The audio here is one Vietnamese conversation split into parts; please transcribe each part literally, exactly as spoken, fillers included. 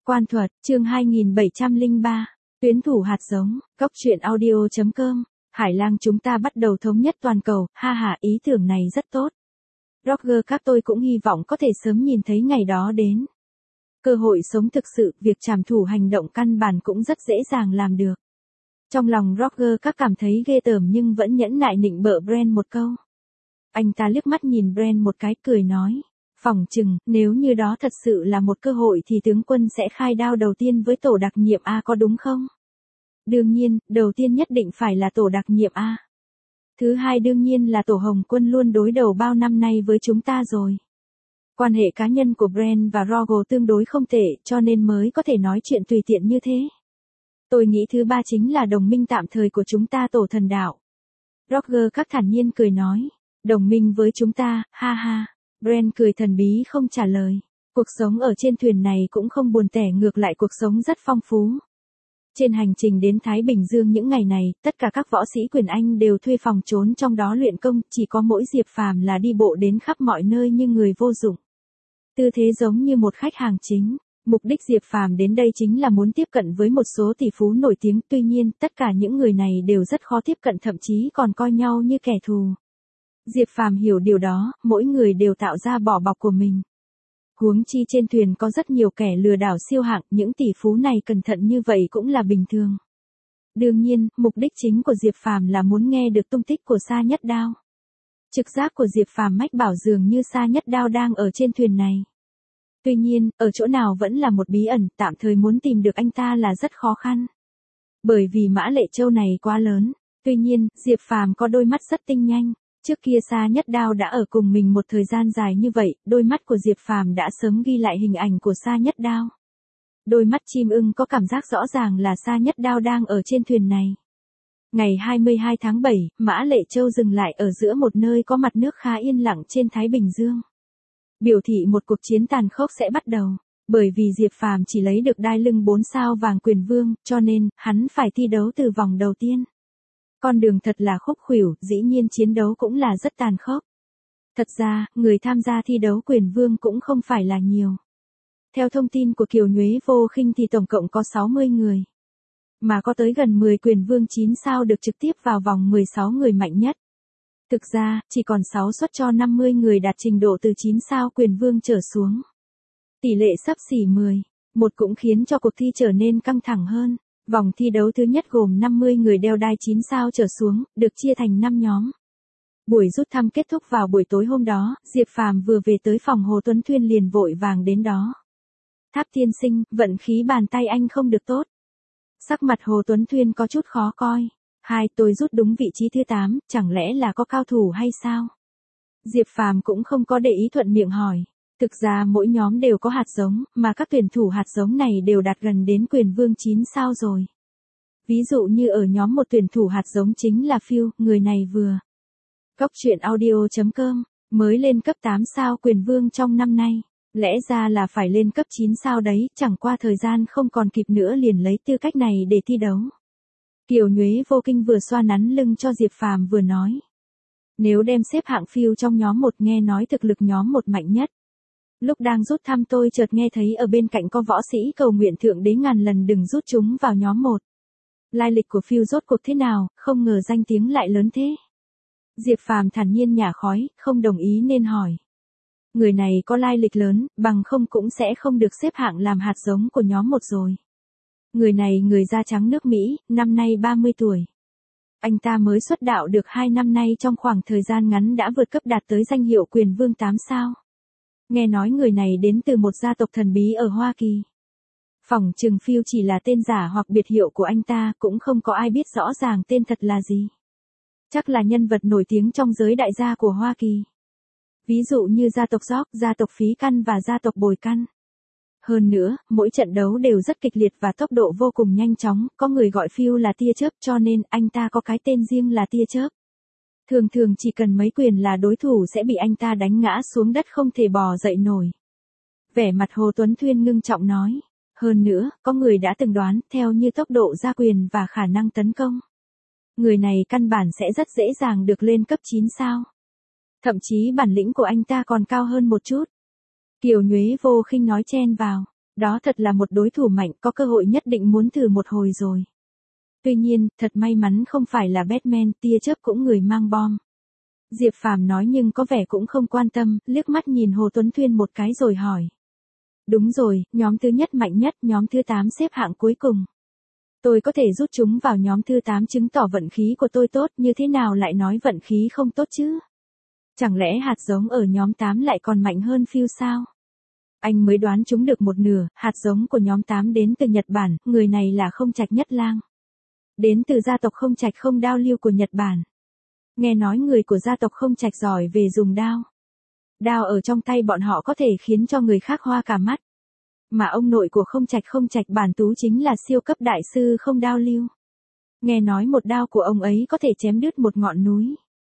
Quan thuật, chương hai nghìn bảy trăm lẻ ba, tuyến thủ hạt giống, cốc truyện audio chấm com, Hải Lang chúng ta bắt đầu thống nhất toàn cầu, ha ha, ý tưởng này rất tốt. Roger các tôi cũng hy vọng có thể sớm nhìn thấy ngày đó đến. Cơ hội sống thực sự, việc trảm thủ hành động căn bản cũng rất dễ dàng làm được. Trong lòng Roger các cảm thấy ghê tởm nhưng vẫn nhẫn nại nịnh bợ Brent một câu. Anh ta liếc mắt nhìn Brent một cái cười nói. Phỏng chừng, nếu như đó thật sự là một cơ hội thì tướng quân sẽ khai đao đầu tiên với tổ đặc nhiệm A có đúng không? Đương nhiên, đầu tiên nhất định phải là tổ đặc nhiệm A. Thứ hai đương nhiên là tổ Hồng quân luôn đối đầu bao năm nay với chúng ta rồi. Quan hệ cá nhân của Brent và Roger tương đối không tệ cho nên mới có thể nói chuyện tùy tiện như thế. Tôi nghĩ thứ ba chính là đồng minh tạm thời của chúng ta tổ thần đạo. Roger các thản nhiên cười nói. Đồng minh với chúng ta, ha ha. Brent cười thần bí không trả lời. Cuộc sống ở trên thuyền này cũng không buồn tẻ, ngược lại cuộc sống rất phong phú. Trên hành trình đến Thái Bình Dương những ngày này, tất cả các võ sĩ quyền Anh đều thuê phòng trốn trong đó luyện công, chỉ có mỗi Diệp Phàm là đi bộ đến khắp mọi nơi như người vô dụng. Tư thế giống như một khách hàng chính. Mục đích Diệp Phàm đến đây chính là muốn tiếp cận với một số tỷ phú nổi tiếng, tuy nhiên, tất cả những người này đều rất khó tiếp cận, thậm chí còn coi nhau như kẻ thù. Diệp Phàm hiểu điều đó, mỗi người đều tạo ra vỏ bọc của mình. Huống chi trên thuyền có rất nhiều kẻ lừa đảo siêu hạng, những tỷ phú này cẩn thận như vậy cũng là bình thường. Đương nhiên, mục đích chính của Diệp Phàm là muốn nghe được tung tích của Sa Nhất Đao. Trực giác của Diệp Phàm mách bảo dường như Sa Nhất Đao đang ở trên thuyền này. Tuy nhiên, ở chỗ nào vẫn là một bí ẩn, tạm thời muốn tìm được anh ta là rất khó khăn. Bởi vì Mã Lệ Châu này quá lớn, tuy nhiên, Diệp Phàm có đôi mắt rất tinh nhanh. Trước kia Sa Nhất Đao đã ở cùng mình một thời gian dài như vậy, đôi mắt của Diệp Phàm đã sớm ghi lại hình ảnh của Sa Nhất Đao. Đôi mắt chim ưng có cảm giác rõ ràng là Sa Nhất Đao đang ở trên thuyền này. Ngày hai mươi hai tháng bảy, Mã Lệ Châu dừng lại ở giữa một nơi có mặt nước khá yên lặng trên Thái Bình Dương. Biểu thị một cuộc chiến tàn khốc sẽ bắt đầu, bởi vì Diệp Phàm chỉ lấy được đai lưng bốn sao vàng quyền vương, cho nên, hắn phải thi đấu từ vòng đầu tiên. Con đường thật là khúc khuỷu, dĩ nhiên chiến đấu cũng là rất tàn khốc. Thật ra, người tham gia thi đấu quyền vương cũng không phải là nhiều. Theo thông tin của Kiều Nhuế Vô Khinh thì tổng cộng có sáu mươi người. Mà có tới gần mười quyền vương chín sao được trực tiếp vào vòng mười sáu người mạnh nhất. Thực ra, chỉ còn sáu suất cho năm mươi người đạt trình độ từ chín sao quyền vương trở xuống. Tỷ lệ xấp xỉ mười, một cũng khiến cho cuộc thi trở nên căng thẳng hơn. Vòng thi đấu thứ nhất gồm năm mươi người đeo đai chín sao trở xuống, được chia thành năm nhóm. Buổi rút thăm kết thúc vào buổi tối hôm đó, Diệp Phàm vừa về tới phòng Hồ Tuấn Thuyên liền vội vàng đến đó. Tháp tiên sinh, vận khí bàn tay anh không được tốt. Sắc mặt Hồ Tuấn Thuyên có chút khó coi. Hai, tôi rút đúng vị trí thứ tám, chẳng lẽ là có cao thủ hay sao? Diệp Phàm cũng không có để ý, thuận miệng hỏi. Thực ra mỗi nhóm đều có hạt giống, mà các tuyển thủ hạt giống này đều đạt gần đến quyền vương chín sao rồi. Ví dụ như ở nhóm một tuyển thủ hạt giống chính là Phil, người này vừa. Cốc truyện audio chấm com, mới lên cấp tám sao quyền vương trong năm nay. Lẽ ra là phải lên cấp chín sao đấy, chẳng qua thời gian không còn kịp nữa liền lấy tư cách này để thi đấu. Kiều Nhuế Vô Kinh vừa xoa nắn lưng cho Diệp Phàm vừa nói. Nếu đem xếp hạng Phil trong nhóm một, nghe nói thực lực nhóm một mạnh nhất. Lúc đang rút thăm tôi chợt nghe thấy ở bên cạnh có võ sĩ cầu nguyện thượng đế ngàn lần đừng rút chúng vào nhóm một. Lai lịch của Phil rốt cuộc thế nào, không ngờ danh tiếng lại lớn thế. Diệp Phàm thản nhiên nhả khói, không đồng ý nên hỏi. Người này có lai lịch lớn, bằng không cũng sẽ không được xếp hạng làm hạt giống của nhóm một rồi. Người này người da trắng nước Mỹ, năm nay ba mươi tuổi. Anh ta mới xuất đạo được hai năm nay, trong khoảng thời gian ngắn đã vượt cấp đạt tới danh hiệu quyền vương tám sao. Nghe nói người này đến từ một gia tộc thần bí ở Hoa Kỳ. Phỏng chừng Phil chỉ là tên giả hoặc biệt hiệu của anh ta, cũng không có ai biết rõ ràng tên thật là gì. Chắc là nhân vật nổi tiếng trong giới đại gia của Hoa Kỳ. Ví dụ như gia tộc York, gia tộc Phí Căn và gia tộc Bồi Căn. Hơn nữa, mỗi trận đấu đều rất kịch liệt và tốc độ vô cùng nhanh chóng, có người gọi Phil là tia chớp cho nên anh ta có cái tên riêng là tia chớp. Thường thường chỉ cần mấy quyền là đối thủ sẽ bị anh ta đánh ngã xuống đất không thể bò dậy nổi. Vẻ mặt Hồ Tuấn Thuyên ngưng trọng nói. Hơn nữa, có người đã từng đoán, theo như tốc độ ra quyền và khả năng tấn công. Người này căn bản sẽ rất dễ dàng được lên cấp chín sao. Thậm chí bản lĩnh của anh ta còn cao hơn một chút. Kiều Nhuế Vô Khinh nói chen vào. Đó thật là một đối thủ mạnh, có cơ hội nhất định muốn thử một hồi rồi. Tuy nhiên, thật may mắn không phải là Batman, tia chớp cũng người mang bom. Diệp Phàm nói nhưng có vẻ cũng không quan tâm, liếc mắt nhìn Hồ Tuấn Thuyên một cái rồi hỏi. Đúng rồi, nhóm thứ nhất mạnh nhất, nhóm thứ tám xếp hạng cuối cùng. Tôi có thể rút chúng vào nhóm thứ tám chứng tỏ vận khí của tôi tốt, như thế nào lại nói vận khí không tốt chứ? Chẳng lẽ hạt giống ở nhóm tám lại còn mạnh hơn phiêu sao? Anh mới đoán chúng được một nửa, hạt giống của nhóm tám đến từ Nhật Bản, người này là Không Trạch Nhất Lang. Đến từ gia tộc Không Trạch Không Đao Lưu của Nhật Bản. Nghe nói người của gia tộc Không Trạch giỏi về dùng đao. Đao ở trong tay bọn họ có thể khiến cho người khác hoa cả mắt. Mà ông nội của Không Trạch Không Trạch Bản Tú chính là siêu cấp đại sư Không Đao Lưu. Nghe nói một đao của ông ấy có thể chém đứt một ngọn núi.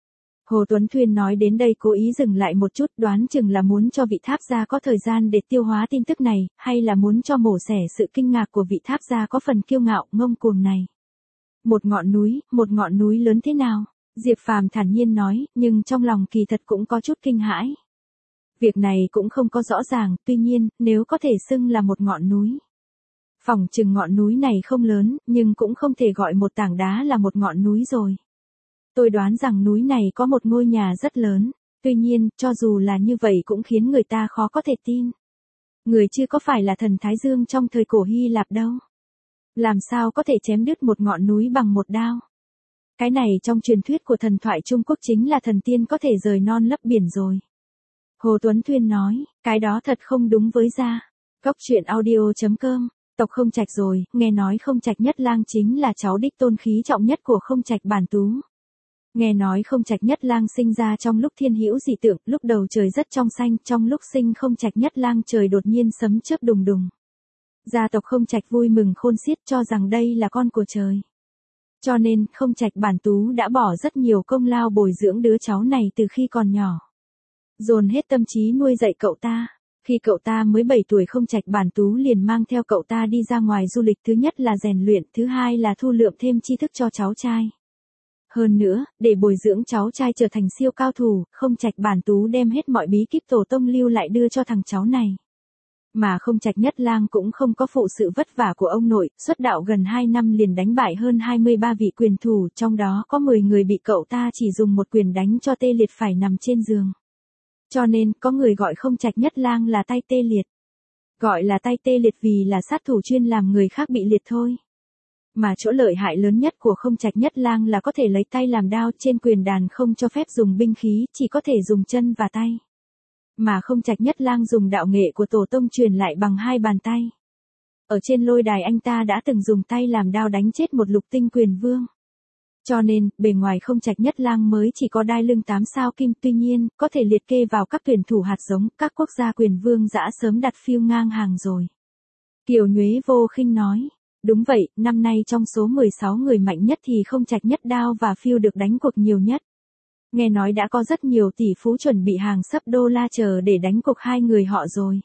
Hồ Tuấn Thuyên nói đến đây cố ý dừng lại một chút, đoán chừng là muốn cho vị tháp gia có thời gian để tiêu hóa tin tức này, hay là muốn cho mổ xẻ sự kinh ngạc của vị tháp gia có phần kiêu ngạo ngông cuồng này. Một ngọn núi, một ngọn núi lớn thế nào? Diệp Phàm thản nhiên nói, nhưng trong lòng kỳ thật cũng có chút kinh hãi. Việc này cũng không có rõ ràng, tuy nhiên, nếu có thể xưng là một ngọn núi. Phỏng chừng ngọn núi này không lớn, nhưng cũng không thể gọi một tảng đá là một ngọn núi rồi. Tôi đoán rằng núi này có một ngôi nhà rất lớn, tuy nhiên, cho dù là như vậy cũng khiến người ta khó có thể tin. Người chưa có phải là thần Thái Dương trong thời cổ Hy Lạp đâu. Làm sao có thể chém đứt một ngọn núi bằng một đao? Cái này trong truyền thuyết của thần thoại Trung Quốc chính là thần tiên có thể rời non lấp biển rồi. Hồ Tuấn Thuyên nói, cái đó thật không đúng với gia. Cốc truyện audio chấm com, tộc Không Trạch rồi, nghe nói Không Trạch Nhất Lang chính là cháu đích tôn khí trọng nhất của Không Trạch Bản Tú. Nghe nói Không Trạch Nhất Lang sinh ra trong lúc thiên hữu dị tượng, lúc đầu trời rất trong xanh, trong lúc sinh Không Trạch Nhất Lang trời đột nhiên sấm chớp đùng đùng. Gia tộc Không Trạch vui mừng khôn xiết cho rằng đây là con của trời. Cho nên, Không Trạch Bản Tú đã bỏ rất nhiều công lao bồi dưỡng đứa cháu này từ khi còn nhỏ. Dồn hết tâm trí nuôi dạy cậu ta. Khi cậu ta mới bảy tuổi Không Trạch Bản Tú liền mang theo cậu ta đi ra ngoài du lịch, thứ nhất là rèn luyện, thứ hai là thu lượm thêm tri thức cho cháu trai. Hơn nữa, để bồi dưỡng cháu trai trở thành siêu cao thủ, Không Trạch Bản Tú đem hết mọi bí kíp tổ tông lưu lại đưa cho thằng cháu này. Mà Không Trạch Nhất Lang cũng không có phụ sự vất vả của ông nội, xuất đạo gần hai năm liền đánh bại hơn hai mươi ba vị quyền thủ, trong đó có mười người bị cậu ta chỉ dùng một quyền đánh cho tê liệt phải nằm trên giường. Cho nên, có người gọi Không Trạch Nhất Lang là tay tê liệt. Gọi là tay tê liệt vì là sát thủ chuyên làm người khác bị liệt thôi. Mà chỗ lợi hại lớn nhất của Không Trạch Nhất Lang là có thể lấy tay làm đao, trên quyền đàn không cho phép dùng binh khí, chỉ có thể dùng chân và tay. Mà Không Trạch Nhất Lang dùng đạo nghệ của tổ tông truyền lại bằng hai bàn tay. Ở trên lôi đài anh ta đã từng dùng tay làm đao đánh chết một lục tinh quyền vương. Cho nên, bề ngoài Không Trạch Nhất Lang mới chỉ có đai lưng tám sao kim, tuy nhiên, có thể liệt kê vào các tuyển thủ hạt giống, các quốc gia quyền vương dã sớm đặt phiêu ngang hàng rồi. Kiều Nhuế Vô Khinh nói, đúng vậy, năm nay trong số mười sáu người mạnh nhất thì Không Trạch Nhất Đao và phiêu được đánh cuộc nhiều nhất. Nghe nói đã có rất nhiều tỷ phú chuẩn bị hàng sấp đô la chờ để đánh cuộc hai người họ rồi.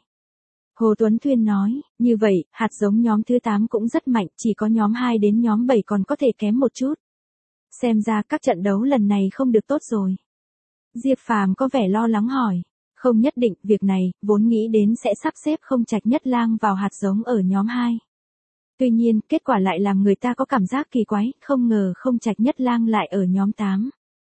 Hồ Tuấn Thuyên nói, như vậy, hạt giống nhóm thứ tám cũng rất mạnh, chỉ có nhóm hai đến nhóm bảy còn có thể kém một chút. Xem ra các trận đấu lần này không được tốt rồi. Diệp Phàm có vẻ lo lắng hỏi, không nhất định, việc này, vốn nghĩ đến sẽ sắp xếp Không Trạch Nhất Lang vào hạt giống ở nhóm hai. Tuy nhiên, kết quả lại làm người ta có cảm giác kỳ quái, không ngờ Không Trạch Nhất Lang lại ở nhóm tám.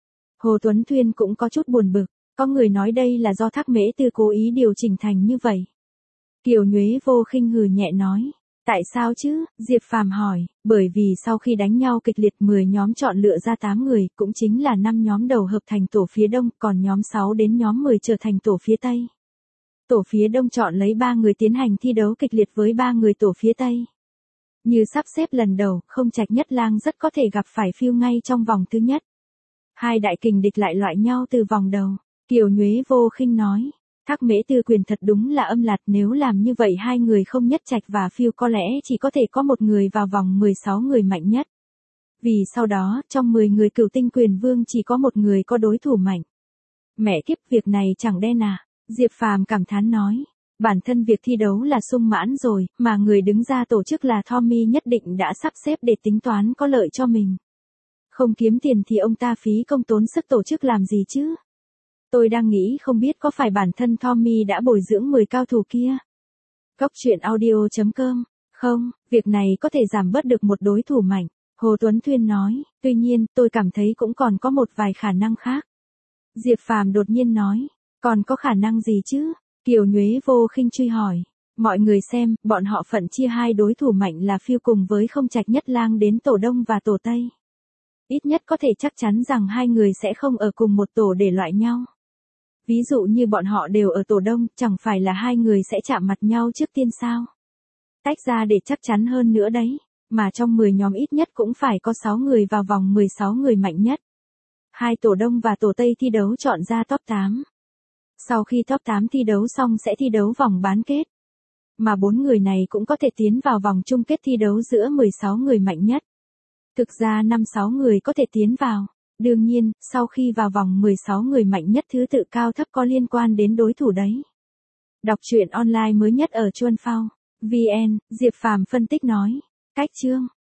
Hồ Tuấn Thuyên cũng có chút buồn bực, có người nói đây là do Thác Mễ Tư cố ý điều chỉnh thành như vậy. Kiều Nhuế Vô Khinh hừ nhẹ nói, tại sao chứ? Diệp Phàm hỏi, bởi vì sau khi đánh nhau kịch liệt mười nhóm chọn lựa ra tám người, cũng chính là năm nhóm đầu hợp thành tổ phía đông, còn nhóm sáu đến nhóm mười trở thành tổ phía tây. Tổ phía đông chọn lấy ba người tiến hành thi đấu kịch liệt với ba người tổ phía tây. Như sắp xếp lần đầu, Không Trạch Nhất Lang rất có thể gặp phải phiêu ngay trong vòng thứ nhất. Hai đại kình địch lại loại nhau từ vòng đầu. Kiều Nhuế Vô Khinh nói, Thác Mễ Tư quyền thật đúng là âm lạt, nếu làm như vậy hai người Không Nhất Trạch và phiêu có lẽ chỉ có thể có một người vào vòng mười sáu người mạnh nhất. Vì sau đó, trong mười người cửu tinh quyền vương chỉ có một người có đối thủ mạnh. Mẹ kiếp, việc này chẳng đen à? Diệp Phàm cảm thán nói. Bản thân việc thi đấu là sung mãn rồi, mà người đứng ra tổ chức là Tommy nhất định đã sắp xếp để tính toán có lợi cho mình. Không kiếm tiền thì ông ta phí công tốn sức tổ chức làm gì chứ? Tôi đang nghĩ không biết có phải bản thân Tommy đã bồi dưỡng mười cao thủ kia. Cốc truyện audio chấm com. Không, việc này có thể giảm bớt được một đối thủ mạnh. Hồ Tuấn Thuyên nói, tuy nhiên, tôi cảm thấy cũng còn có một vài khả năng khác. Diệp Phàm đột nhiên nói, còn có khả năng gì chứ? Kiều Nhuế vô khinh truy hỏi. Mọi người xem, bọn họ phận chia hai đối thủ mạnh là Phiêu cùng với Không Trạch Nhất Lang đến tổ Đông và tổ Tây. Ít nhất có thể chắc chắn rằng hai người sẽ không ở cùng một tổ để loại nhau. Ví dụ như bọn họ đều ở tổ Đông, chẳng phải là hai người sẽ chạm mặt nhau trước tiên sao? Tách ra để chắc chắn hơn nữa đấy, mà trong mười nhóm ít nhất cũng phải có sáu người vào vòng mười sáu người mạnh nhất. Hai tổ Đông và tổ Tây thi đấu chọn ra top tám. Sau khi top tám thi đấu xong sẽ thi đấu vòng bán kết. Mà bốn người này cũng có thể tiến vào vòng chung kết thi đấu giữa mười sáu người mạnh nhất. Thực ra năm sáu người có thể tiến vào. Đương nhiên, sau khi vào vòng mười sáu người mạnh nhất thứ tự cao thấp có liên quan đến đối thủ đấy. Đọc truyện online mới nhất ở Chuan Phao. vê en, Diệp Phàm phân tích nói. Cách chương